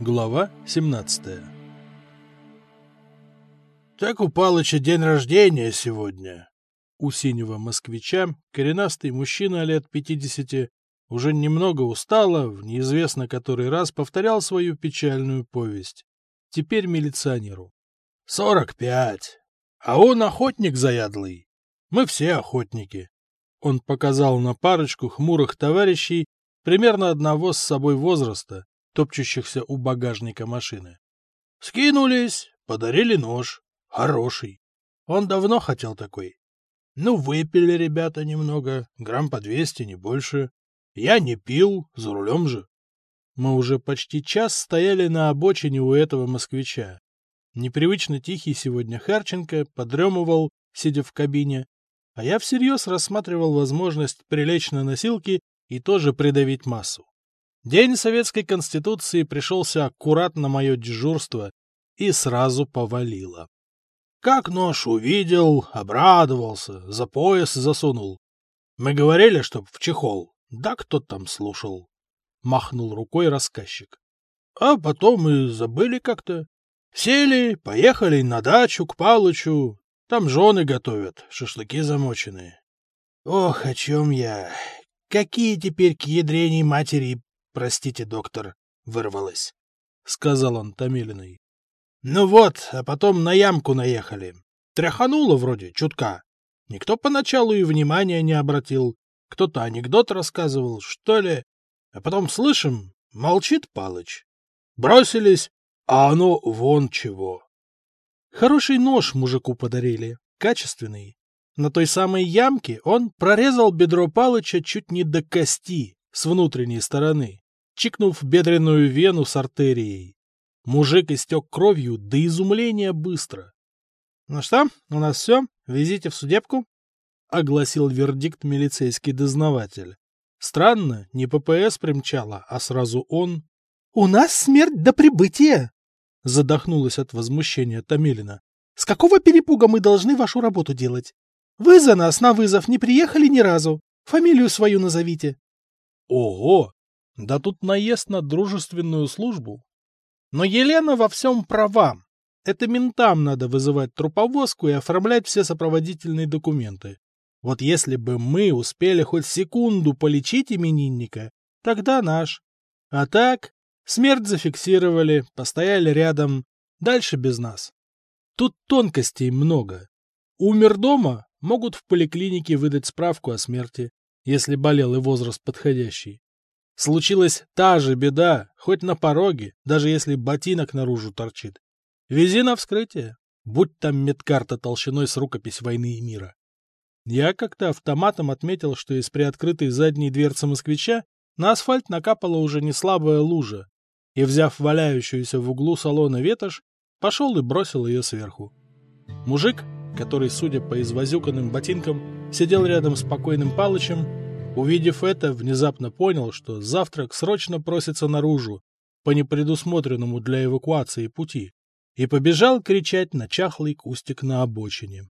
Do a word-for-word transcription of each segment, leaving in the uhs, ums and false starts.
Глава семнадцатая. Так у Палыча день рождения сегодня. У синего москвича коренастый мужчина лет пятидесяти уже немного устало, в неизвестно который раз повторял свою печальную повесть. Теперь милиционеру. Сорок пять. А он охотник заядлый. Мы все охотники. Он показал на парочку хмурых товарищей примерно одного с собой возраста, топчущихся у багажника машины. Скинулись, подарили нож. Хороший. Он давно хотел такой. Ну, выпили ребята немного, грамм по двести, не больше. Я не пил, за рулем же. Мы уже почти час стояли на обочине у этого москвича. Непривычно тихий сегодня Харченко подремывал, сидя в кабине, а я всерьез рассматривал возможность прилечь на носилки и тоже придавить массу. День Советской Конституции пришелся аккурат на мое дежурство и сразу повалило. Как нож увидел, обрадовался, за пояс засунул. Мы говорили, чтоб в чехол. Да кто там слушал? Махнул рукой рассказчик. А потом и забыли как-то. Сели, поехали на дачу к Палычу. Там жены готовят, шашлыки замоченные. Ох, о чем я. Какие теперь к ядрений матери, простите, доктор, вырвалось, — сказал он Томилиной. Ну вот, а потом на ямку наехали. Тряхануло вроде, чутка. Никто поначалу и внимания не обратил. Кто-то анекдот рассказывал, что ли. А потом слышим, молчит Палыч. Бросились, а оно вон чего. Хороший нож мужику подарили, качественный. На той самой ямке он прорезал бедро Палыча чуть не до кости с внутренней стороны, чикнув бедренную вену с артерией. Мужик истек кровью до изумления быстро. — Ну что, у нас все? Везите в судебку? — огласил вердикт милицейский дознаватель. Странно, не ППС примчала, а сразу он. — У нас смерть до прибытия! — задохнулась от возмущения Томилина. — С какого перепуга мы должны вашу работу делать? Вы за нас на вызов не приехали ни разу. Фамилию свою назовите. — Ого! Да тут наезд на дружественную службу. Но Елена во всем права. Это ментам надо вызывать труповозку и оформлять все сопроводительные документы. Вот если бы мы успели хоть секунду полечить именинника, тогда наш. А так, смерть зафиксировали, постояли рядом, дальше без нас. Тут тонкостей много. Умер дома, могут в поликлинике выдать справку о смерти, если болел и возраст подходящий. Случилась та же беда, хоть на пороге, даже если ботинок наружу торчит. Вези на вскрытие, будь там медкарта толщиной с рукопись «Войны и мира». Я как-то автоматом отметил, что из приоткрытой задней дверцы москвича на асфальт накапала уже не слабая лужа, и, взяв валяющуюся в углу салона ветошь, пошел и бросил ее сверху. Мужик, который, судя по извозюканным ботинкам, сидел рядом с покойным Палычем, увидев это, внезапно понял, что завтрак срочно просится наружу по непредусмотренному для эвакуации пути, и побежал кричать на чахлый кустик на обочине.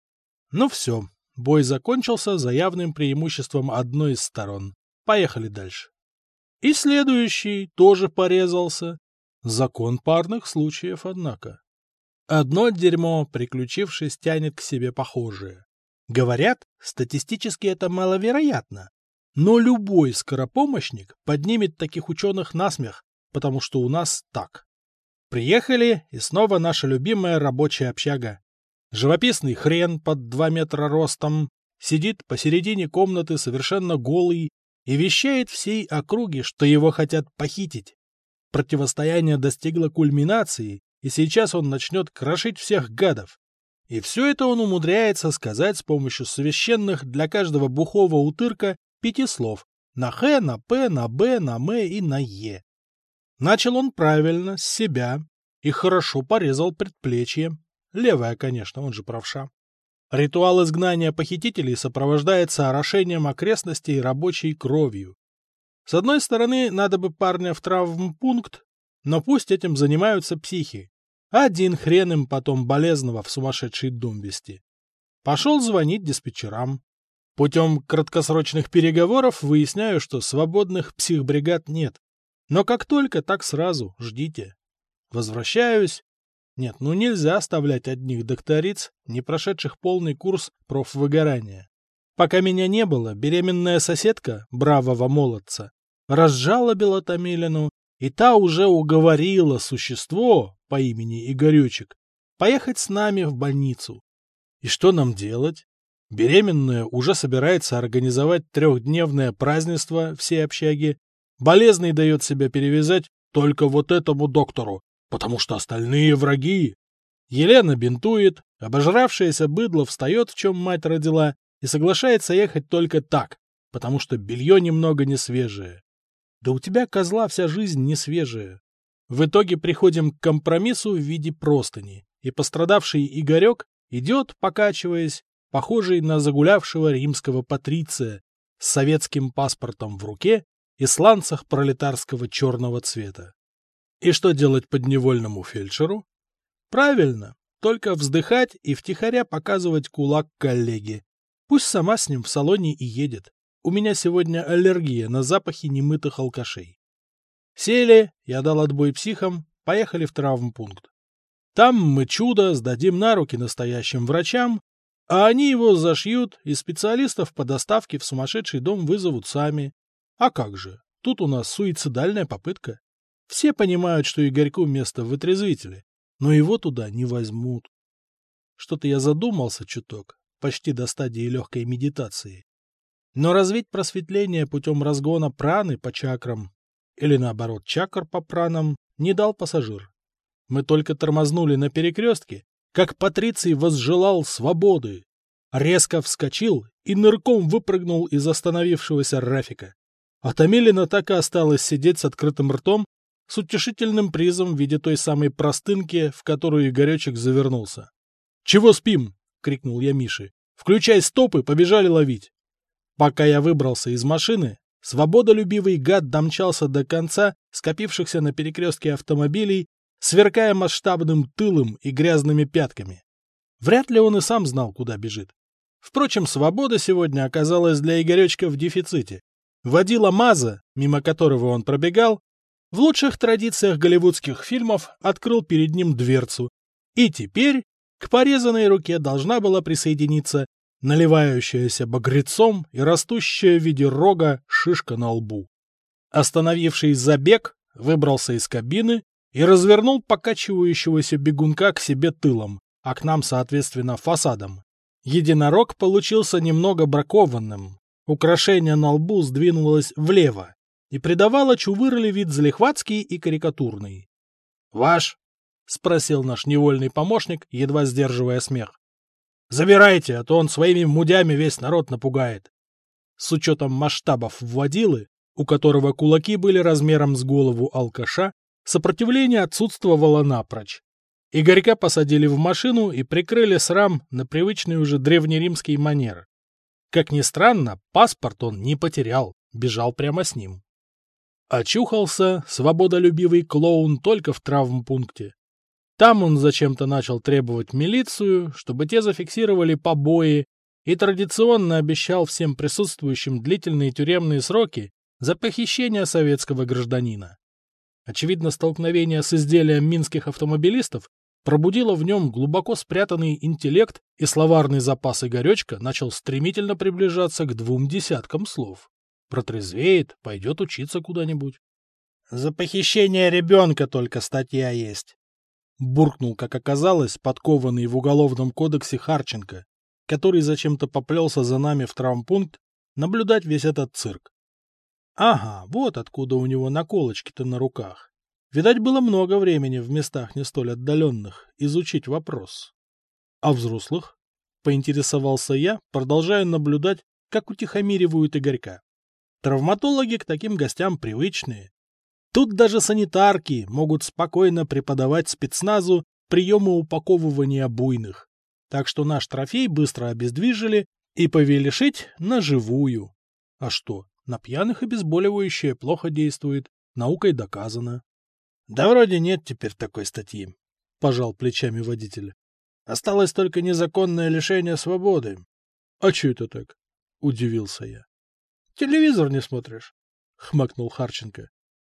Ну все, бой закончился за явным преимуществом одной из сторон. Поехали дальше. И следующий тоже порезался. Закон парных случаев, однако. Одно дерьмо, приключившись, тянет к себе похожее. Говорят, статистически это маловероятно, но любой скоропомощник поднимет таких ученых на смех, потому что у нас так. Приехали, и снова наша любимая рабочая общага. Живописный хрен под два метра ростом сидит посередине комнаты совершенно голый и вещает всей округе, что его хотят похитить. Противостояние достигло кульминации, и сейчас он начнет крошить всех гадов. И все это он умудряется сказать с помощью священных для каждого бухого утырка пяти слов на «х», на «п», на «б», на «м» и на «е». Начал он правильно, с себя, и хорошо порезал предплечье. Левое, конечно, он же правша. Ритуал изгнания похитителей сопровождается орошением окрестностей рабочей кровью. С одной стороны, надо бы парня в травмпункт, но пусть этим занимаются психи. Один хрен им потом болезного в сумасшедший дом везти. Пошел звонить диспетчерам. Путем краткосрочных переговоров выясняю, что свободных психбригад нет. Но как только, так сразу, ждите. Возвращаюсь. Нет, ну нельзя оставлять одних докториц, не прошедших полный курс профвыгорания. Пока меня не было, беременная соседка, бравого молодца, разжалобила Томилину, и та уже уговорила существо по имени Игорючек поехать с нами в больницу. И что нам делать? Беременная уже собирается организовать трехдневное празднество всей общаги. Болезный дает себя перевязать только вот этому доктору, потому что остальные враги. Елена бинтует, обожравшаяся быдло встает, в чем мать родила, и соглашается ехать только так, потому что белье немного не свежее. Да у тебя, козла, вся жизнь не свежая. В итоге приходим к компромиссу в виде простыни, и пострадавший Игорек идет, покачиваясь, похожий на загулявшего римского патриция с советским паспортом в руке и сланцах пролетарского черного цвета. И что делать подневольному фельдшеру? Правильно, только вздыхать и втихаря показывать кулак коллеге. Пусть сама с ним в салоне и едет. У меня сегодня аллергия на запахи немытых алкашей. Сели, я дал отбой психам, поехали в травмпункт. Там мы чудо сдадим на руки настоящим врачам, а они его зашьют и специалистов по доставке в сумасшедший дом вызовут сами. А как же, тут у нас суицидальная попытка. Все понимают, что Игорьку место в вытрезвителе, но его туда не возьмут. Что-то я задумался чуток, почти до стадии легкой медитации. Но развить просветление путем разгона праны по чакрам, или наоборот чакр по пранам, не дал пассажир. Мы только тормознули на перекрестке, как Патриций возжелал свободы, резко вскочил и нырком выпрыгнул из остановившегося Рафика. А Томилина так и осталась сидеть с открытым ртом, с утешительным призом в виде той самой простынки, в которую Игоречек завернулся. — Чего спим? — крикнул я Мише. — Включай стопы, побежали ловить. Пока я выбрался из машины, свободолюбивый гад домчался до конца скопившихся на перекрестке автомобилей, сверкая масштабным тылом и грязными пятками. Вряд ли он и сам знал, куда бежит. Впрочем, свобода сегодня оказалась для Игоречка в дефиците. Водила Маза, мимо которого он пробегал, в лучших традициях голливудских фильмов открыл перед ним дверцу, и теперь к порезанной руке должна была присоединиться наливающаяся багрецом и растущая в виде рога шишка на лбу. Остановивший забег, выбрался из кабины и развернул покачивающегося бегунка к себе тылом, а к нам, соответственно, фасадом. Единорог получился немного бракованным. Украшение на лбу сдвинулось влево и придавало чувырле вид залихватский и карикатурный. — Ваш? — спросил наш невольный помощник, едва сдерживая смех. — Забирайте, а то он своими мудями весь народ напугает. С учетом масштабов вводилы, у которого кулаки были размером с голову алкаша, сопротивление отсутствовало напрочь. Игорька посадили в машину и прикрыли срам на привычный уже древнеримский манер. Как ни странно, паспорт он не потерял, бежал прямо с ним. Очухался свободолюбивый клоун только в травмпункте. Там он зачем-то начал требовать милицию, чтобы те зафиксировали побои, и традиционно обещал всем присутствующим длительные тюремные сроки за похищение советского гражданина. Очевидно, столкновение с изделием минских автомобилистов пробудило в нем глубоко спрятанный интеллект, и словарный запас Игоречка начал стремительно приближаться к двум десяткам слов. Протрезвеет, пойдет учиться куда-нибудь. — За похищение ребенка только статья есть. Буркнул, как оказалось, подкованный в уголовном кодексе Харченко, который зачем-то поплелся за нами в травмпункт наблюдать весь этот цирк. Ага, вот откуда у него наколочки-то на руках. Видать, было много времени в местах не столь отдаленных изучить вопрос. А взрослых? Поинтересовался я, продолжая наблюдать, как утихомиривают Игорька. Травматологи к таким гостям привычные. Тут даже санитарки могут спокойно преподавать спецназу приемы упаковывания буйных. Так что наш трофей быстро обездвижили и повели шить на живую. А что, на пьяных обезболивающее плохо действует, наукой доказано. — Да вроде нет теперь такой статьи, — пожал плечами водитель. — Осталось только незаконное лишение свободы. — А че это так? — удивился я. — Телевизор не смотришь? — хмыкнул Харченко.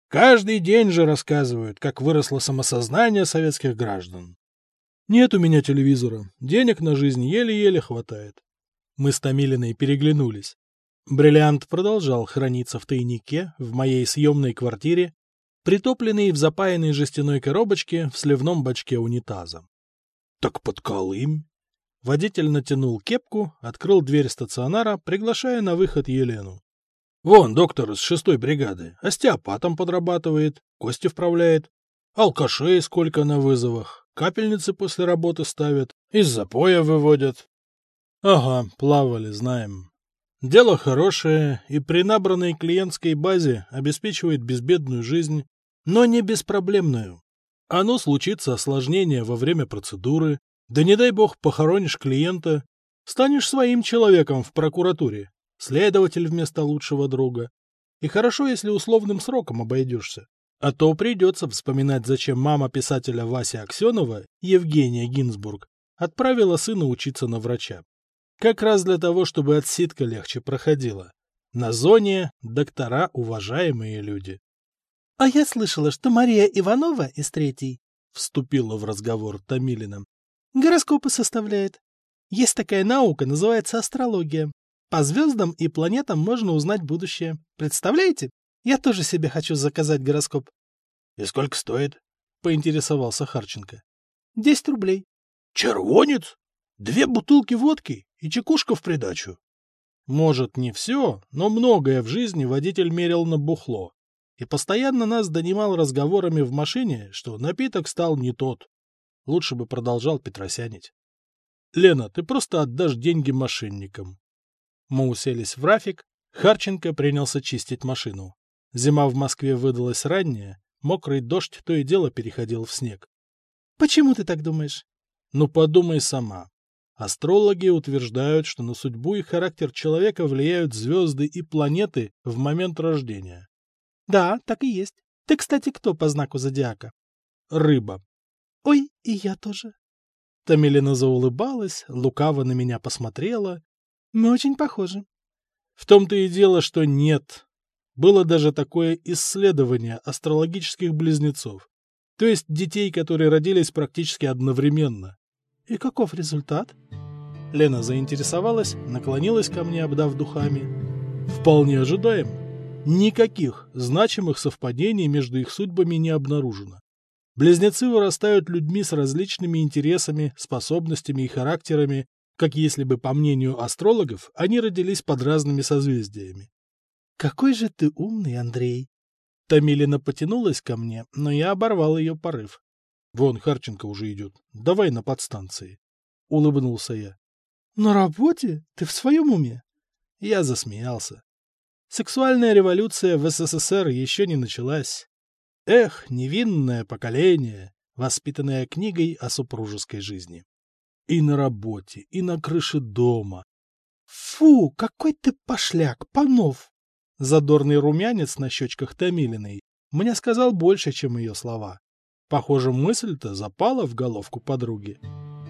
Каждый день же рассказывают, как выросло самосознание советских граждан. Нет у меня телевизора, денег на жизнь еле-еле хватает. Мы с Томилиной переглянулись. Бриллиант продолжал храниться в тайнике в моей съемной квартире, притопленный в запаянной жестяной коробочке в сливном бачке унитаза. — Так подколым. Водитель натянул кепку, открыл дверь стационара, приглашая на выход Елену. — Вон доктор из шестой бригады, остеопатом подрабатывает, кости вправляет. Алкашей сколько на вызовах, капельницы после работы ставят, из запоя выводят. — Ага, плавали, знаем. Дело хорошее и при набранной клиентской базе обеспечивает безбедную жизнь, но не беспроблемную. Оно случится осложнение во время процедуры, да не дай бог похоронишь клиента, станешь своим человеком в прокуратуре, следователь вместо лучшего друга. И хорошо, если условным сроком обойдешься. А то придется вспоминать, зачем мама писателя Васи Аксенова, Евгения Гинзбург, отправила сына учиться на врача. Как раз для того, чтобы отсидка легче проходила. На зоне доктора уважаемые люди. — А я слышала, что Мария Иванова из третьей, — вступила в разговор Томилина, — гороскопы составляет. Есть такая наука, называется астрология. По звездам и планетам можно узнать будущее. Представляете? Я тоже себе хочу заказать гороскоп. — И сколько стоит? — поинтересовался Харченко. — Десять рублей. — Червонец? Две бутылки водки и чекушка в придачу. Может, не все, но многое в жизни водитель мерил на бухло. И постоянно нас донимал разговорами в машине, что напиток стал не тот. Лучше бы продолжал петросянить. — Лена, ты просто отдашь деньги мошенникам. Мы уселись в рафик, Харченко принялся чистить машину. Зима в Москве выдалась ранняя, мокрый дождь то и дело переходил в снег. — Почему ты так думаешь? — Ну, подумай сама. Астрологи утверждают, что на судьбу и характер человека влияют звезды и планеты в момент рождения. — Да, так и есть. Ты, кстати, кто по знаку зодиака? — Рыба. — Ой, и я тоже. Томилина заулыбалась, лукаво на меня посмотрела. — Мы очень похожи. — В том-то и дело, что нет. Было даже такое исследование астрологических близнецов, то есть детей, которые родились практически одновременно. — И каков результат? Лена заинтересовалась, наклонилась ко мне, обдав духами. — Вполне ожидаемо. Никаких значимых совпадений между их судьбами не обнаружено. Близнецы вырастают людьми с различными интересами, способностями и характерами, как если бы, по мнению астрологов, они родились под разными созвездиями. — Какой же ты умный, Андрей! Томилина потянулась ко мне, но я оборвал ее порыв. — Вон, Харченко уже идет. Давай на подстанции. — улыбнулся я. — На работе? Ты в своем уме? Я засмеялся. Сексуальная революция в СССР еще не началась. Эх, невинное поколение, воспитанное книгой о супружеской жизни. И на работе, и на крыше дома. Фу, какой ты пошляк, Панов! Задорный румянец на щечках Томилиной мне сказал больше, чем ее слова. Похоже, мысль-то запала в головку подруги.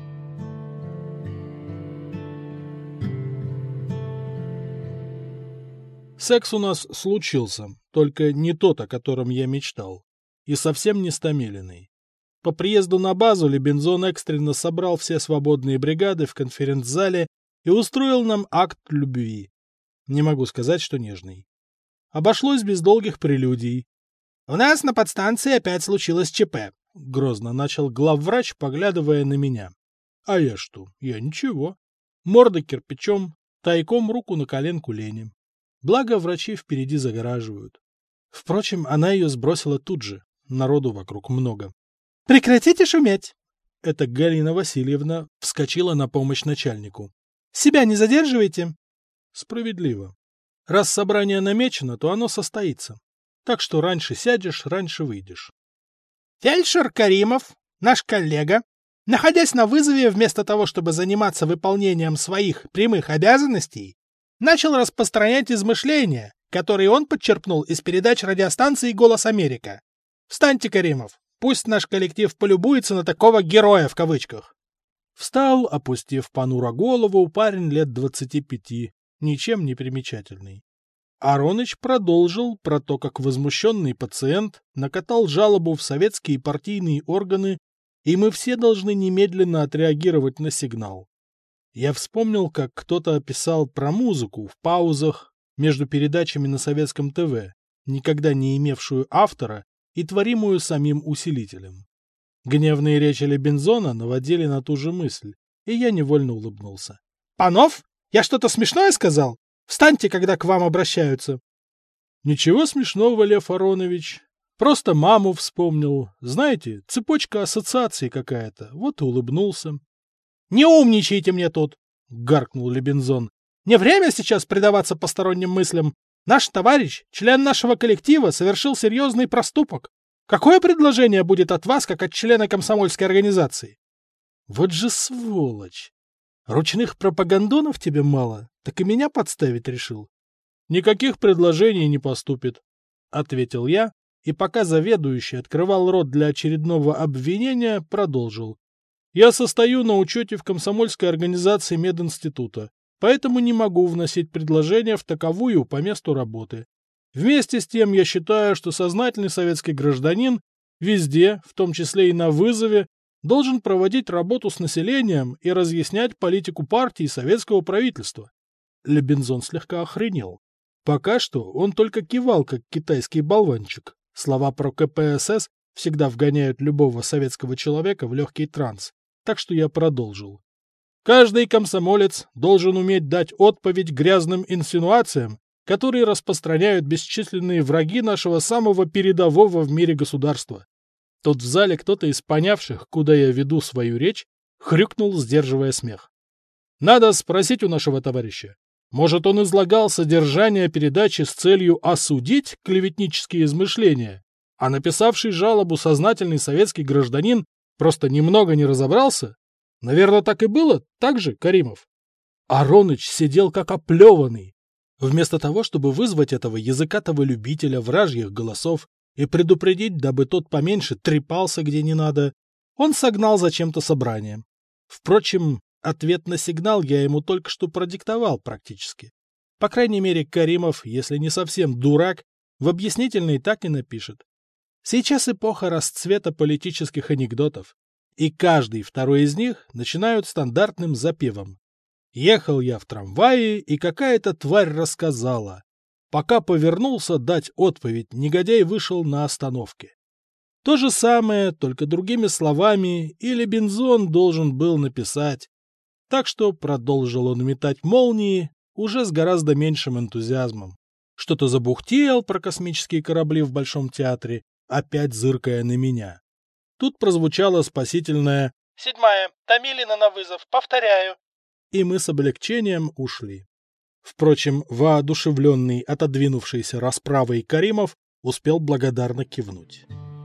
Секс у нас случился, только не тот, о котором я мечтал. И совсем не с Томилиной. По приезду на базу Лебензон экстренно собрал все свободные бригады в конференц-зале и устроил нам акт любви. Не могу сказать, что нежный. Обошлось без долгих прелюдий. — У нас на подстанции опять случилось ЧП, — грозно начал главврач, поглядывая на меня. А я что? Я ничего. Морда кирпичом, тайком руку на коленку Лене. Благо, врачи впереди загораживают. Впрочем, она ее сбросила тут же. Народу вокруг много. — Прекратите шуметь! Это Галина Васильевна вскочила на помощь начальнику. — Себя не задерживайте! Справедливо. Раз собрание намечено, то оно состоится. Так что раньше сядешь, раньше выйдешь. Фельдшер Каримов, наш коллега, находясь на вызове, вместо того, чтобы заниматься выполнением своих прямых обязанностей, начал распространять измышления, которые он подчерпнул из передач радиостанции «Голос Америка». Встаньте, Каримов, пусть наш коллектив полюбуется на такого героя в кавычках. Встал, опустив понуро голову, парень лет двадцати пяти, ничем не примечательный. Ароныч продолжил про то, как возмущенный пациент накатал жалобу в советские партийные органы, и мы все должны немедленно отреагировать на сигнал. Я вспомнил, как кто-то описал про музыку в паузах между передачами на советском ТВ, никогда не имевшую автора и творимую самим усилителем. Гневные речи Лебензона наводили на ту же мысль, и я невольно улыбнулся. «Панов, я что-то смешное сказал? Встаньте, когда к вам обращаются». «Ничего смешного, Лев Аронович. Просто маму вспомнил. Знаете, цепочка ассоциаций какая-то. Вот и улыбнулся». «Не умничайте мне тут!» — гаркнул Лебензон. «Не время сейчас предаваться посторонним мыслям. Наш товарищ, член нашего коллектива, совершил серьезный проступок. Какое предложение будет от вас, как от члена комсомольской организации?» «Вот же сволочь! Ручных пропагандонов тебе мало, так и меня подставить решил». «Никаких предложений не поступит», — ответил я, и пока заведующий открывал рот для очередного обвинения, продолжил. «Я состою на учете в комсомольской организации мединститута, поэтому не могу вносить предложения в таковую по месту работы. Вместе с тем я считаю, что сознательный советский гражданин везде, в том числе и на вызове, должен проводить работу с населением и разъяснять политику партии и советского правительства». Лебензон слегка охренел. Пока что он только кивал, как китайский болванчик. Слова про ка пэ эс эс всегда вгоняют любого советского человека в легкий транс, так что я продолжил. «Каждый комсомолец должен уметь дать отповедь грязным инсинуациям, которые распространяют бесчисленные враги нашего самого передового в мире государства». Тут в зале кто-то из понявших, куда я веду свою речь, хрюкнул, сдерживая смех. «Надо спросить у нашего товарища. Может, он излагал содержание передачи с целью осудить клеветнические измышления, а написавший жалобу сознательный советский гражданин просто немного не разобрался? Наверное, так и было, так же, Каримов?» Ароныч сидел как оплеванный. Вместо того, чтобы вызвать этого языкатого любителя вражьих голосов и предупредить, дабы тот поменьше трепался где не надо, он согнал зачем-то собрание. Впрочем, ответ на сигнал я ему только что продиктовал практически. По крайней мере, Каримов, если не совсем дурак, в объяснительной так и напишет. Сейчас эпоха расцвета политических анекдотов, и каждый второй из них начинают стандартным запевом. Ехал я в трамвае, и какая-то тварь рассказала. Пока повернулся дать отповедь, негодяй вышел на остановке. То же самое, только другими словами, и Лебензон должен был написать. Так что продолжил он метать молнии уже с гораздо меньшим энтузиазмом. Что-то забухтел про космические корабли в Большом театре, опять зыркая на меня. Тут прозвучало спасительное «Седьмая, Томилина на вызов, повторяю». И мы с облегчением ушли. Впрочем, воодушевленный отодвинувшейся расправой Каримов успел благодарно кивнуть.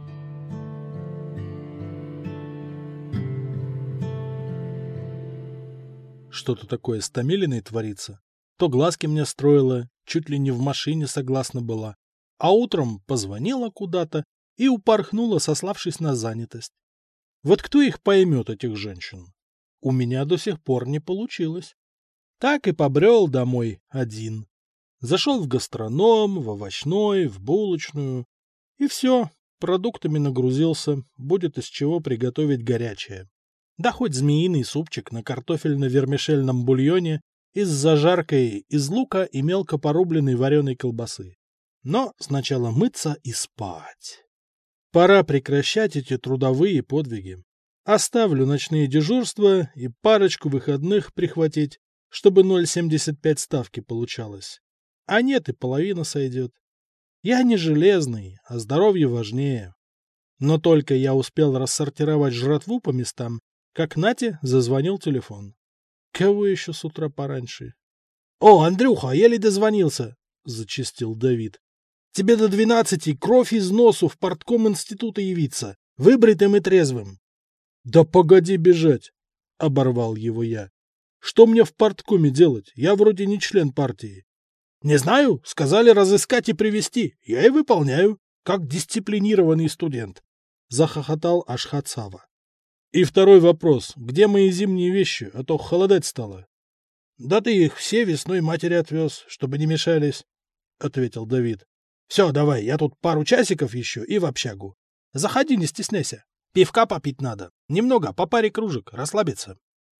Что-то такое с Томилиной творится. То глазки мне строила, чуть ли не в машине согласна была, а утром позвонила куда-то и упорхнула, сославшись на занятость. Вот кто их поймет, этих женщин? У меня до сих пор не получилось. Так и побрел домой один. Зашел в гастроном, в овощной, в булочную. И все, продуктами нагрузился, будет из чего приготовить горячее. Да хоть змеиный супчик на картофельно-вермишельном бульоне и с зажаркой из лука и мелко порубленной вареной колбасы. Но сначала мыться и спать. Пора прекращать эти трудовые подвиги. Оставлю ночные дежурства и парочку выходных прихватить, чтобы ноль целых семьдесят пять ставки получалось. А нет, и половина сойдет. Я не железный, а здоровье важнее. Но только я успел рассортировать жратву по местам, как Нате зазвонил телефон. Кого еще с утра пораньше? — О, Андрюха, еле дозвонился, — зачастил Давид. — Тебе до двенадцати кровь из носу в портком института явиться, выбритым и трезвым. — Да погоди бежать, — оборвал его я. — Что мне в порткоме делать? Я вроде не член партии. — Не знаю, сказали разыскать и привезти. Я и выполняю, как дисциплинированный студент, — захохотал Ашхат-Сава. — И второй вопрос. Где мои зимние вещи, а то холодать стало? — Да ты их все весной матери отвез, чтобы не мешались. — ответил Давид. Все, давай, я тут пару часиков еще и в общагу. Заходи, не стесняйся. Пивка попить надо. Немного, по паре кружек, расслабиться.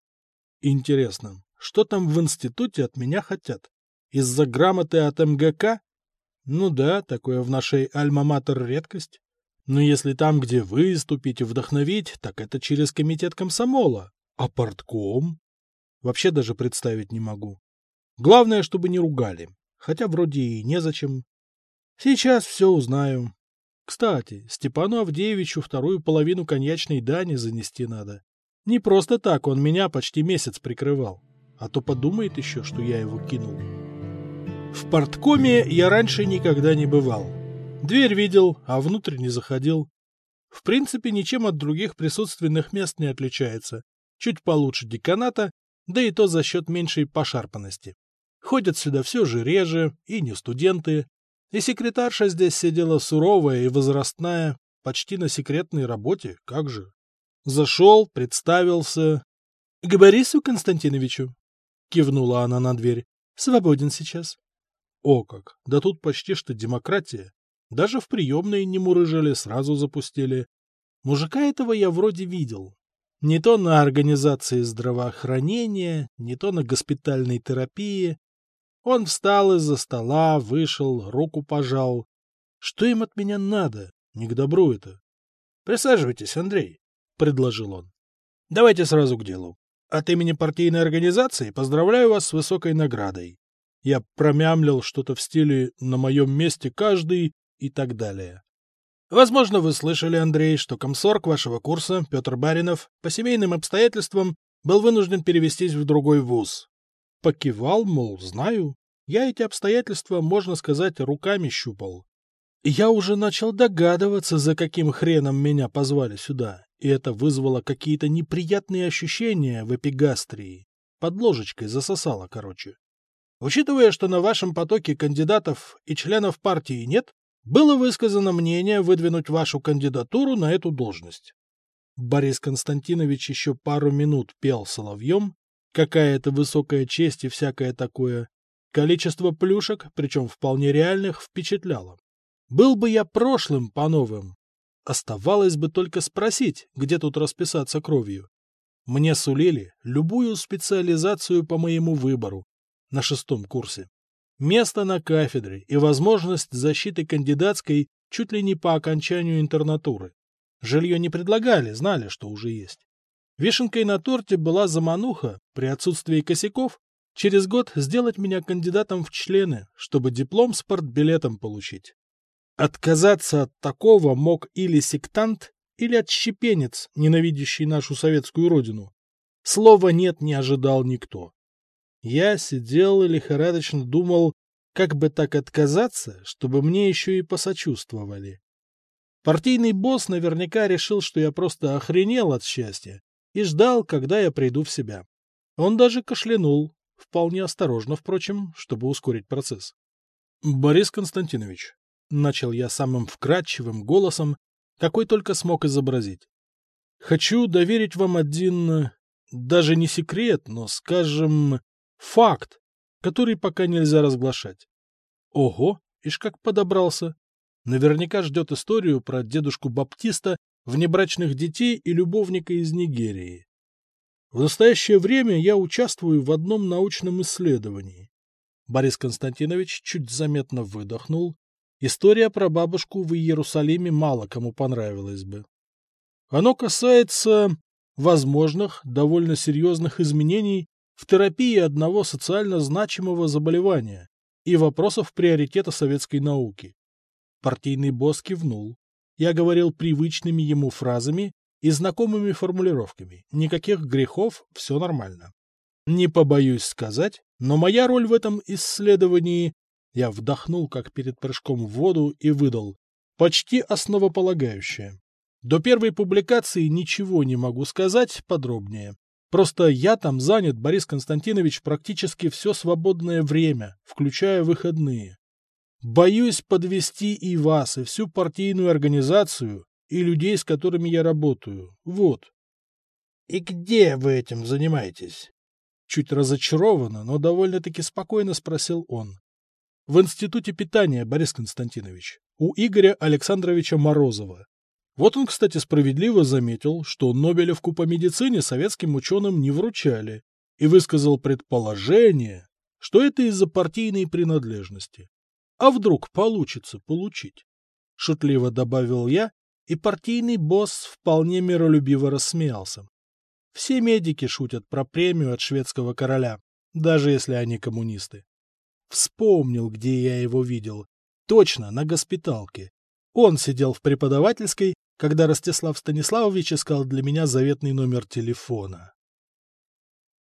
Интересно, что там в институте от меня хотят? Из-за грамоты от эм гэ ка? Ну да, такое в нашей альма-матер редкость. Но если там, где выступить и вдохновить, так это через комитет комсомола. А партком? Вообще даже представить не могу. Главное, чтобы не ругали. Хотя вроде и незачем. Сейчас все узнаю. Кстати, Степану Авдеевичу вторую половину коньячной дани занести надо. Не просто так он меня почти месяц прикрывал. А то подумает еще, что я его кинул. В парткоме я раньше никогда не бывал. Дверь видел, а внутрь не заходил. В принципе, ничем от других присутственных мест не отличается. Чуть получше деканата, да и то за счет меньшей пошарпанности. Ходят сюда все же реже, и не студенты. И секретарша здесь сидела суровая и возрастная, почти на секретной работе, как же. Зашел, представился. — К Борису Константиновичу, — кивнула она на дверь. — Свободен сейчас. О как, да тут почти что демократия. Даже в приемные не мурыжили, сразу запустили. Мужика этого я вроде видел. Не то на организации здравоохранения, не то на госпитальной терапии. Он встал из-за стола, вышел, руку пожал. Что им от меня надо? Не к добру это. — Присаживайтесь, Андрей, — предложил он. — Давайте сразу к делу. От имени партийной организации поздравляю вас с высокой наградой. Я промямлил что-то в стиле «на моем месте каждый» и так далее. Возможно, вы слышали, Андрей, что комсорг вашего курса, Петр Баринов, по семейным обстоятельствам был вынужден перевестись в другой вуз. Покивал, мол, знаю. Я эти обстоятельства, можно сказать, руками щупал. Я уже начал догадываться, за каким хреном меня позвали сюда, и это вызвало какие-то неприятные ощущения в эпигастрии. Под ложечкой засосало, короче. Учитывая, что на вашем потоке кандидатов и членов партии нет, было высказано мнение выдвинуть вашу кандидатуру на эту должность. Борис Константинович еще пару минут пел соловьем, какая это высокая честь и всякое такое. Количество плюшек, причем вполне реальных, впечатляло. Был бы я прошлым по-новым. Оставалось бы только спросить, где тут расписаться кровью. Мне сулили любую специализацию по моему выбору на шестом курсе. Место на кафедре и возможность защиты кандидатской чуть ли не по окончанию интернатуры. Жилье не предлагали, знали, что уже есть. Вишенкой на торте была замануха, при отсутствии косяков, через год сделать меня кандидатом в члены, чтобы диплом с партбилетом получить. Отказаться от такого мог или сектант, или отщепенец, ненавидящий нашу советскую родину. Слова «нет» не ожидал никто. Я сидел и лихорадочно думал, как бы так отказаться, чтобы мне еще и посочувствовали. Партийный босс наверняка решил, что я просто охренел от счастья, и ждал, когда я приду в себя. Он даже кашлянул, вполне осторожно, впрочем, чтобы ускорить процесс. — Борис Константинович, — начал я самым вкрадчивым голосом, какой только смог изобразить. — Хочу доверить вам один, даже не секрет, но, скажем, факт, который пока нельзя разглашать. Ого, ишь как подобрался. Наверняка ждет историю про дедушку Баптиста, внебрачных детей и любовника из Нигерии. В настоящее время я участвую в одном научном исследовании. Борис Константинович чуть заметно выдохнул. История про бабушку в Иерусалиме мало кому понравилась бы. Оно касается возможных, довольно серьезных изменений в терапии одного социально значимого заболевания и вопросов приоритета советской науки. Партийный босс кивнул. Я говорил привычными ему фразами и знакомыми формулировками. Никаких грехов, все нормально. Не побоюсь сказать, но моя роль в этом исследовании... Я вдохнул, как перед прыжком в воду, и выдал. Почти основополагающая. До первой публикации ничего не могу сказать подробнее. Просто я там занят, Борис Константинович, практически все свободное время, включая выходные. Боюсь подвести и вас, и всю партийную организацию, и людей, с которыми я работаю. Вот. — И где вы этим занимаетесь? Чуть разочарованно, но довольно-таки спокойно спросил он. В Институте питания, Борис Константинович, у Игоря Александровича Морозова. Вот он, кстати, справедливо заметил, что Нобелевку по медицине советским ученым не вручали, и высказал предположение, что это из-за партийной принадлежности. А вдруг получится получить? Шутливо добавил я, и партийный босс вполне миролюбиво рассмеялся. Все медики шутят про премию от шведского короля, даже если они коммунисты. Вспомнил, где я его видел. Точно, на госпиталке. Он сидел в преподавательской, когда Ростислав Станиславович искал для меня заветный номер телефона.